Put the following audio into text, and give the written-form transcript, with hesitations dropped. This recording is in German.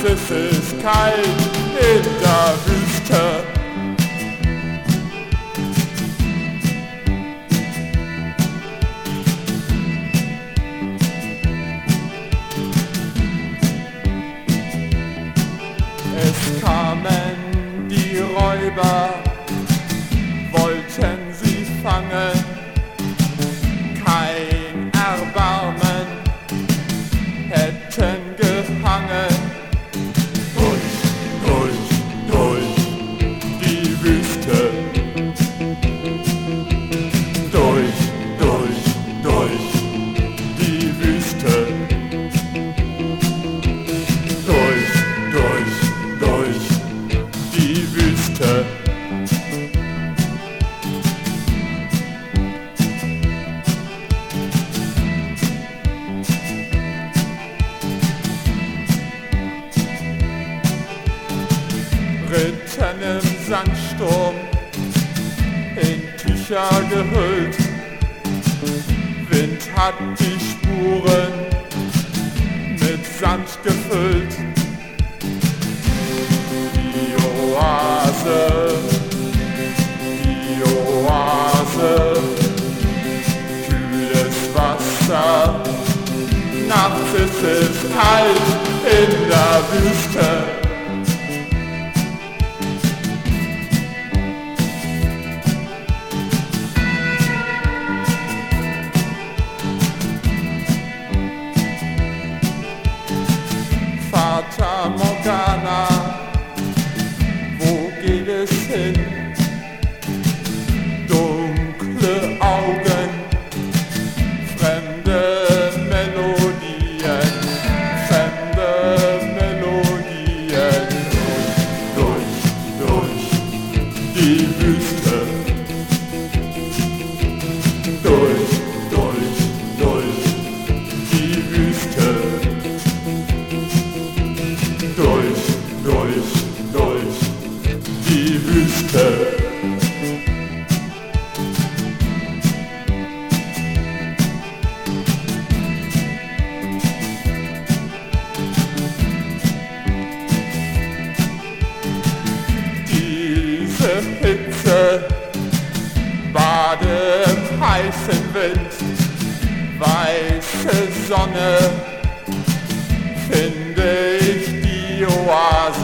es ist kalt in der Wüste. Es kamen die Räuber, wollten sie fangen, kein Erbarmen, hätten gehangen. Durch die Wüste, durch die Wüste, durch die Wüste. Ritten im Sandsturm, in Tücher gehüllt, Wind hat die Spuren mit Sand gefüllt. Die Oase, kühles Wasser, nachts ist es kalt in der Wüste. Fata Morgana, wo geht es hin? Dunkle Augen, fremde Melodien, durch die Wüste, durch die Wüste. Durch die Wüste. Diese Hitze, bade im heißen Wind, weiße Sonne, finde ich die Oase.